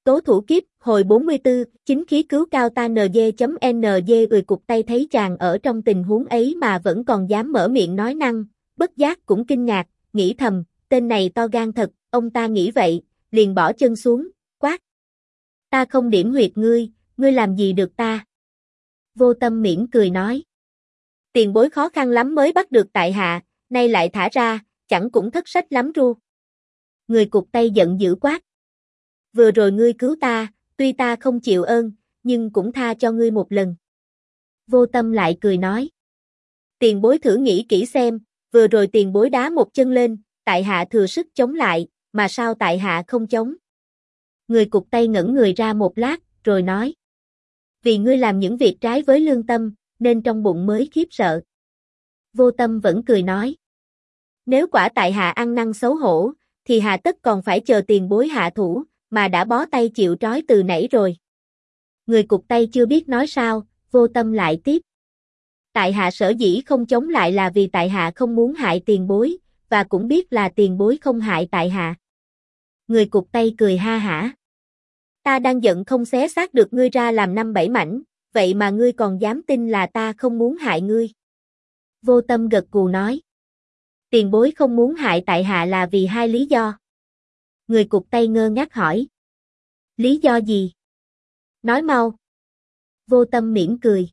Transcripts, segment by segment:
Tố thủ kiếp, hồi 44, chính khí cứu cao ta NG.NG ười cục tay thấy chàng ở trong tình huống ấy mà vẫn còn dám mở miệng nói năng, bất giác cũng kinh ngạc, nghĩ thầm, tên này to gan thật, ông ta nghĩ vậy, liền bỏ chân xuống, quát. Ta không điểm huyệt ngươi làm gì được ta? Vô Tâm mỉm cười nói. Tiền bối khó khăn lắm mới bắt được tại hạ, nay lại thả ra, chẳng cũng thất sách lắm ru. Người cụt tay giận dữ quát. Vừa rồi ngươi cứu ta, tuy ta không chịu ơn, nhưng cũng tha cho ngươi một lần. Vô Tâm lại cười nói. Tiền bối thử nghĩ kỹ xem, vừa rồi tiền bối đá một chân lên, tại hạ thừa sức chống lại, mà sao tại hạ không chống? Người cụt tay ngẩn người ra một lát, rồi nói. Vì ngươi làm những việc trái với lương tâm, nên trong bụng mới khiếp sợ. Vô Tâm vẫn cười nói. Nếu quả tại hạ ăn năn xấu hổ, thì hà tất còn phải chờ tiền bối hạ thủ, mà đã bó tay chịu trói từ nãy rồi. Người cụt tay chưa biết nói sao, Vô Tâm lại tiếp. Tại hạ sở dĩ không chống lại là vì tại hạ không muốn hại tiền bối, và cũng biết là tiền bối không hại tại hạ. Người cụt tay cười ha hả. Ta đang giận không xé xác được ngươi ra làm 5-7 mảnh, vậy mà ngươi còn dám tin là ta không muốn hại ngươi. Vô Tâm gật gù nói. Tiền bối không muốn hại tại hạ là vì 2 lý do. Người cụt tay ngơ ngác hỏi. Lý do gì? Nói mau. Vô Tâm mỉm cười.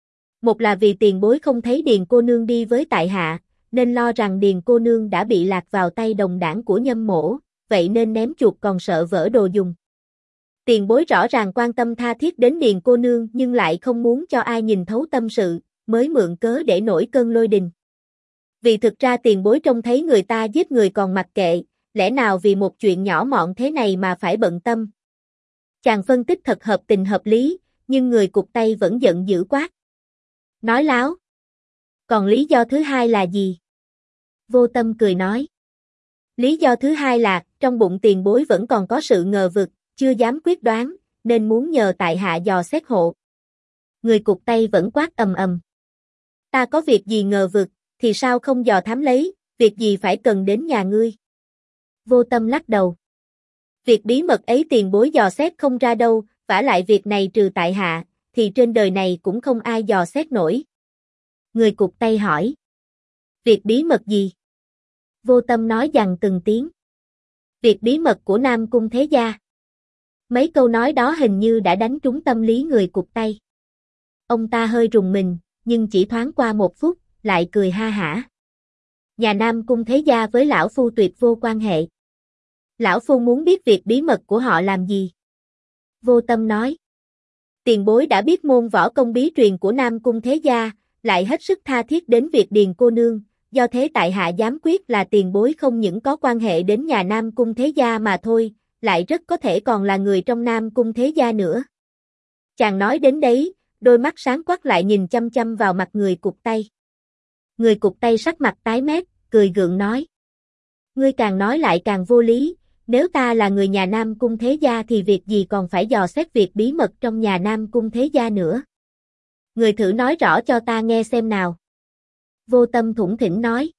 Một là vì tiền bối không thấy Điền cô nương đi với tại hạ, nên lo rằng Điền cô nương đã bị lạc vào tay đồng đảng của Nhâm Mỗ, vậy nên ném chuột còn sợ vỡ đồ dùng. Tiền bối rõ ràng quan tâm tha thiết đến Điền cô nương nhưng lại không muốn cho ai nhìn thấu tâm sự, mới mượn cớ để nổi cơn lôi đình. Vì thực ra tiền bối trông thấy người ta giết người còn mặc kệ, lẽ nào vì một chuyện nhỏ mọn thế này mà phải bận tâm. Chàng phân tích thật hợp tình hợp lý, nhưng người cụt tay vẫn giận dữ quát. Nói láo. Còn lý do thứ hai là gì? Vô Tâm cười nói. Lý do thứ hai là, trong bụng tiền bối vẫn còn có sự ngờ vực, chưa dám quyết đoán, nên muốn nhờ tại hạ dò xét hộ. Người cụt tay vẫn quát ầm ầm. Ta có việc gì ngờ vực, thì sao không dò thám lấy, việc gì phải cần đến nhà ngươi? Vô Tâm lắc đầu. Việc bí mật ấy tiền bối dò xét không ra đâu, vả lại việc này trừ tại hạ, thì trên đời này cũng không ai dò xét nổi. Người cụt tay hỏi. Việc bí mật gì? Vô Tâm nói dằn từng tiếng. Việc bí mật của Nam Cung Thế Gia. Mấy câu nói đó hình như đã đánh trúng tâm lý người cụt tay. Ông ta hơi rùng mình, nhưng chỉ thoáng qua một phút, lại cười ha hả. Nhà Nam Cung Thế Gia với lão phu tuyệt vô quan hệ. Lão phu muốn biết việc bí mật của họ làm gì? Vô Tâm nói. Tiền bối đã biết môn võ công bí truyền của Nam Cung Thế Gia, lại hết sức tha thiết đến việc Điền cô nương, do thế tại hạ dám quyết là tiền bối không những có quan hệ đến nhà Nam Cung Thế Gia mà thôi, lại rất có thể còn là người trong Nam Cung Thế Gia nữa. Chàng nói đến đấy, đôi mắt sáng quắc lại nhìn chăm chăm vào mặt người cụt tay. Người cụt tay sắc mặt tái mét, cười gượng nói. Ngươi càng nói lại càng vô lý, nếu ta là người nhà Nam Cung Thế Gia thì việc gì còn phải dò xét việc bí mật trong nhà Nam Cung Thế Gia nữa. Người thử nói rõ cho ta nghe xem nào. Vô Tâm thủng thỉnh nói.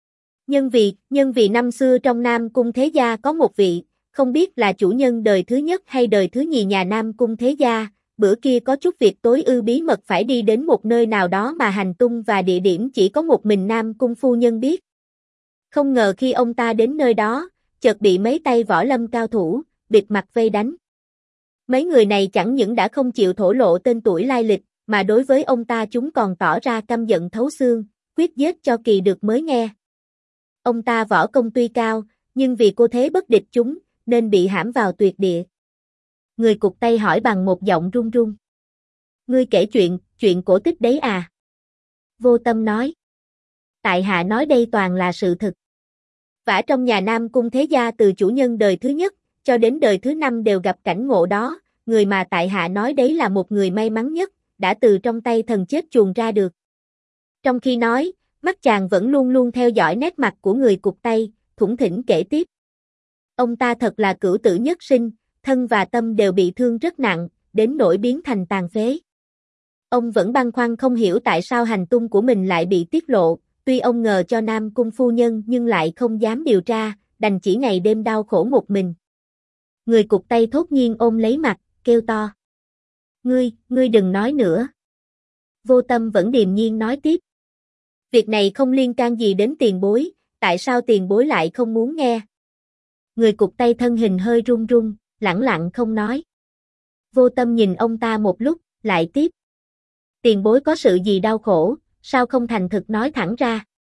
Nhân vì năm xưa trong Nam Cung Thế Gia có một vị, không biết là chủ nhân đời thứ nhất hay đời thứ nhì nhà Nam Cung Thế Gia, bữa kia có chút việc tối ư bí mật phải đi đến một nơi nào đó mà hành tung và địa điểm chỉ có một mình Nam Cung phu nhân biết. Không ngờ khi ông ta đến nơi đó, chợt bị mấy tay võ lâm cao thủ, bịt mặt vây đánh. Mấy người này chẳng những đã không chịu thổ lộ tên tuổi lai lịch, mà đối với ông ta chúng còn tỏ ra căm giận thấu xương, quyết giết cho kỳ được mới nghe. Ông ta võ công tuy cao, nhưng vì cô thế bất địch chúng, nên bị hãm vào tuyệt địa. Người cụt tay hỏi bằng một giọng run run. Ngươi kể chuyện cổ tích đấy à? Vô Tâm nói. Tại hạ nói đây toàn là sự thực. Vả trong nhà Nam Cung Thế Gia từ chủ nhân đời thứ nhất, cho đến đời thứ 5 đều gặp cảnh ngộ đó, người mà tại hạ nói đấy là một người may mắn nhất, đã từ trong tay thần chết chuồn ra được. Trong khi nói, mắt chàng vẫn luôn luôn theo dõi nét mặt của người cụt tay, thủng thỉnh kể tiếp. Ông ta thật là cửu tử nhất sinh, thân và tâm đều bị thương rất nặng, đến nỗi biến thành tàn phế. Ông vẫn băn khoăn không hiểu tại sao hành tung của mình lại bị tiết lộ, tuy ông ngờ cho Nam Cung phu nhân nhưng lại không dám điều tra, đành chỉ ngày đêm đau khổ một mình. Người cụt tay thốt nhiên ôm lấy mặt, kêu to. Ngươi đừng nói nữa. Vô Tâm vẫn điềm nhiên nói tiếp. Việc này không liên can gì đến tiền bối, tại sao tiền bối lại không muốn nghe? Người cụt tay thân hình hơi run run, lẳng lặng không nói. Vô Tâm nhìn ông ta một lúc, lại tiếp. Tiền bối có sự gì đau khổ, sao không thành thực nói thẳng ra?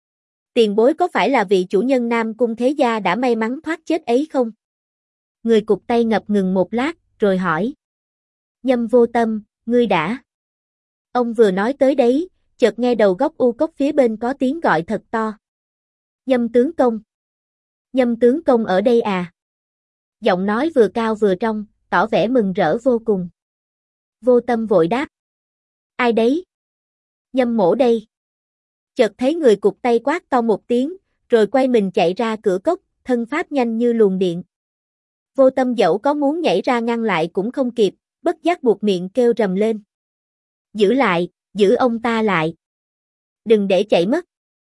Tiền bối có phải là vị chủ nhân Nam Cung Thế Gia đã may mắn thoát chết ấy không? Người cụt tay ngập ngừng một lát, rồi hỏi. Nhâm Vô Tâm, ngươi đã. Ông vừa nói tới đấy, chợt nghe đầu góc u cốc phía bên có tiếng gọi thật to. Nhâm tướng công. Nhâm tướng công ở đây à? Giọng nói vừa cao vừa trong, tỏ vẻ mừng rỡ vô cùng. Vô Tâm vội đáp. Ai đấy? Nhâm mỗ đây. Chợt thấy người cụt tay quát to một tiếng, rồi quay mình chạy ra cửa cốc, thân pháp nhanh như luồng điện. Vô Tâm dẫu có muốn nhảy ra ngăn lại cũng không kịp, bất giác buộc miệng kêu rầm lên. Giữ lại, giữ ông ta lại. Đừng để chạy mất.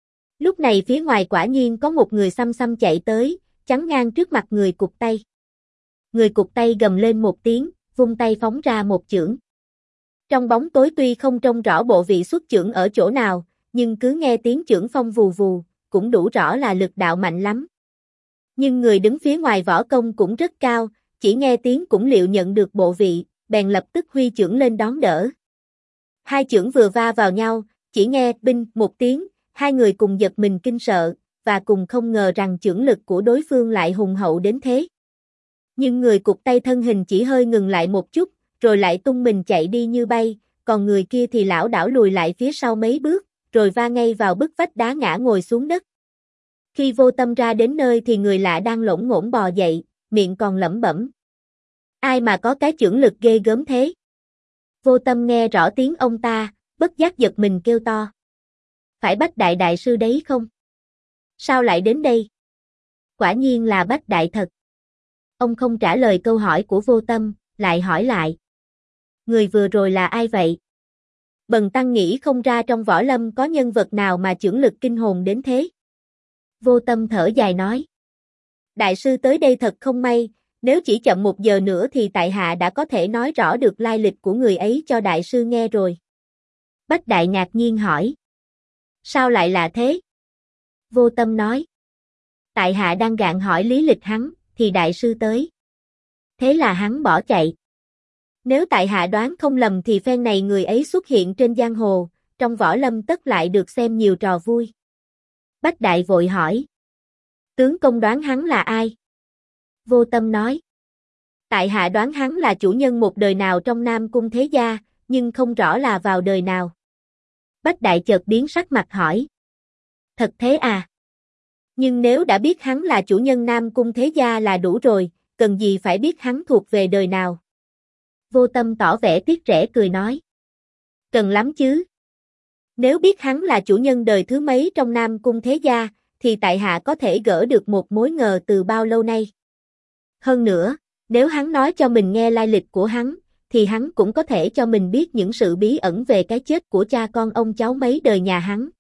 Lúc này phía ngoài quả nhiên có một người xăm xăm chạy tới, chắn ngang trước mặt người cụt tay. Người cụt tay gầm lên một tiếng, vung tay phóng ra một chưởng. Trong bóng tối tuy không trông rõ bộ vị xuất chưởng ở chỗ nào, nhưng cứ nghe tiếng chưởng phong vù vù, cũng đủ rõ là lực đạo mạnh lắm. Nhưng người đứng phía ngoài võ công cũng rất cao, chỉ nghe tiếng cũng liệu nhận được bộ vị, bèn lập tức huy chưởng lên đón đỡ. Hai chưởng vừa va vào nhau, chỉ nghe binh một tiếng, hai người cùng giật mình kinh sợ, và cùng không ngờ rằng chưởng lực của đối phương lại hùng hậu đến thế. Nhưng người cụt tay thân hình chỉ hơi ngừng lại một chút, rồi lại tung mình chạy đi như bay, còn người kia thì lảo đảo lùi lại phía sau mấy bước, rồi va ngay vào bức vách đá ngã ngồi xuống đất. Khi Vô Tâm ra đến nơi thì người lạ đang lổn ngổn bò dậy, miệng còn lẩm bẩm. Ai mà có cái chưởng lực ghê gớm thế? Vô Tâm nghe rõ tiếng ông ta, bất giác giật mình kêu to. Phải Bách Đại đại sư đấy không? Sao lại đến đây? Quả nhiên là Bách Đại thật. Ông không trả lời câu hỏi của Vô Tâm, lại hỏi lại. Người vừa rồi là ai vậy? Bần tăng nghĩ không ra trong võ lâm có nhân vật nào mà chưởng lực kinh hồn đến thế. Vô Tâm thở dài nói. Đại sư tới đây thật không may, nếu chỉ chậm 1 giờ nữa thì tại hạ đã có thể nói rõ được lai lịch của người ấy cho đại sư nghe rồi. Bách Đại ngạc nhiên hỏi. Sao lại là thế? Vô Tâm nói. Tại hạ đang gạn hỏi lý lịch hắn, thì đại sư tới. Thế là hắn bỏ chạy. Nếu tại hạ đoán không lầm thì phen này người ấy xuất hiện trên giang hồ, trong võ lâm tất lại được xem nhiều trò vui. Bách Đại vội hỏi. Tướng công đoán hắn là ai? Vô Tâm nói. Tại hạ đoán hắn là chủ nhân một đời nào trong Nam Cung Thế Gia, nhưng không rõ là vào đời nào. Bách Đại chợt biến sắc mặt hỏi. Thật thế à? Nhưng nếu đã biết hắn là chủ nhân Nam Cung Thế Gia là đủ rồi, cần gì phải biết hắn thuộc về đời nào? Vô Tâm tỏ vẻ tiếc rẻ cười nói. Cần lắm chứ. Nếu biết hắn là chủ nhân đời thứ mấy trong Nam Cung Thế Gia, thì tại hạ có thể gỡ được một mối ngờ từ bao lâu nay. Hơn nữa, nếu hắn nói cho mình nghe lai lịch của hắn, thì hắn cũng có thể cho mình biết những sự bí ẩn về cái chết của cha con ông cháu mấy đời nhà hắn.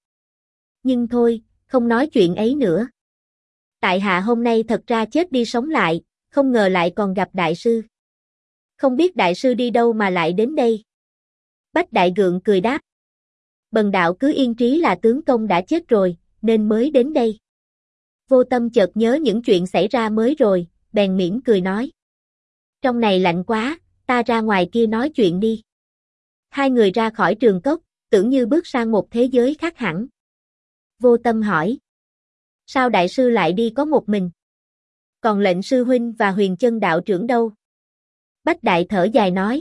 Nhưng thôi, không nói chuyện ấy nữa. Tại hạ hôm nay thật ra chết đi sống lại, không ngờ lại còn gặp đại sư. Không biết đại sư đi đâu mà lại đến đây. Bách Đại gượng cười đáp. Bần đạo cứ yên trí là tướng công đã chết rồi, nên mới đến đây. Vô Tâm chợt nhớ những chuyện xảy ra mới rồi, bèn mỉm cười nói. Trong này lạnh quá, ta ra ngoài kia nói chuyện đi. Hai người ra khỏi trường cốc, tưởng như bước sang một thế giới khác hẳn. Vô Tâm hỏi. Sao đại sư lại đi có một mình? Còn lệnh sư huynh và Huyền Chân đạo trưởng đâu? Bách Đại thở dài nói.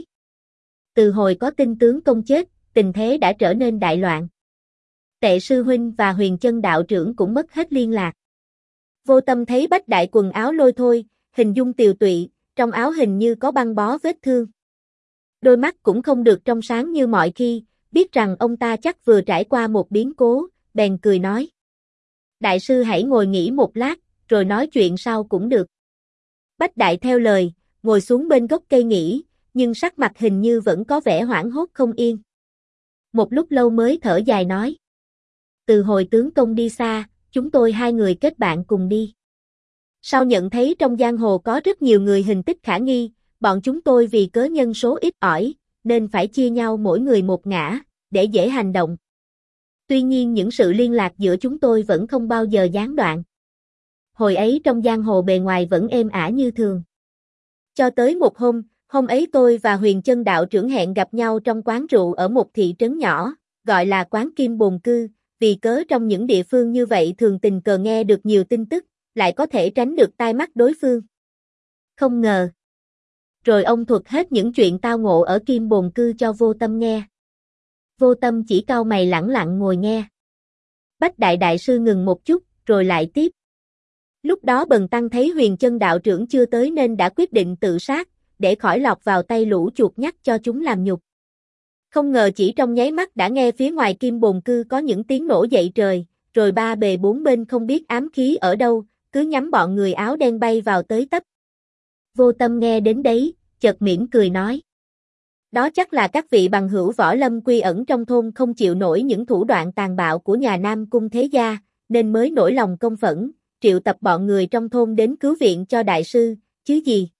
Từ hồi có tin tướng công chết, tình thế đã trở nên đại loạn. Tệ sư huynh và Huyền Chân đạo trưởng cũng mất hết liên lạc. Vô Tâm thấy Bách Đại quần áo lôi thôi, hình dung tiều tụy, trong áo hình như có băng bó vết thương. Đôi mắt cũng không được trong sáng như mọi khi, biết rằng ông ta chắc vừa trải qua một biến cố, bèn cười nói. Đại sư hãy ngồi nghỉ một lát, rồi nói chuyện sau cũng được. Bách Đại theo lời, ngồi xuống bên gốc cây nghỉ, nhưng sắc mặt hình như vẫn có vẻ hoảng hốt không yên. Một lúc lâu mới thở dài nói. Từ hồi tướng công đi xa, chúng tôi hai người kết bạn cùng đi. Sau nhận thấy trong giang hồ có rất nhiều người hình tích khả nghi, bọn chúng tôi vì cớ nhân số ít ỏi, nên phải chia nhau mỗi người một ngã, để dễ hành động. Tuy nhiên những sự liên lạc giữa chúng tôi vẫn không bao giờ gián đoạn. Hồi ấy trong giang hồ bề ngoài vẫn êm ả như thường. Cho tới một hôm ấy tôi và Huyền Chân đạo trưởng hẹn gặp nhau trong quán rượu ở một thị trấn nhỏ, gọi là quán Kim Bồn Cư, vì cớ trong những địa phương như vậy thường tình cờ nghe được nhiều tin tức, lại có thể tránh được tai mắt đối phương. Không ngờ. Rồi ông thuật hết những chuyện tao ngộ ở Kim Bồn Cư cho Vô Tâm nghe. Vô Tâm chỉ cau mày lẳng lặng ngồi nghe. Bách Đại Đại Sư ngừng một chút, rồi lại tiếp. Lúc đó Bần Tăng thấy Huyền Chân đạo trưởng chưa tới nên đã quyết định tự sát, để khỏi lọt vào tay lũ chuột nhắt cho chúng làm nhục. Không ngờ chỉ trong nháy mắt đã nghe phía ngoài Kim Bồn Cư có những tiếng nổ dậy trời, rồi ba bề bốn bên không biết ám khí ở đâu, cứ nhắm bọn người áo đen bay vào tới tấp. Vô Tâm nghe đến đấy, chợt mỉm cười nói. Đó chắc là các vị bằng hữu võ lâm quy ẩn trong thôn không chịu nổi những thủ đoạn tàn bạo của nhà Nam Cung Thế Gia, nên mới nổi lòng công phẫn, triệu tập bọn người trong thôn đến cứu viện cho đại sư, chứ gì.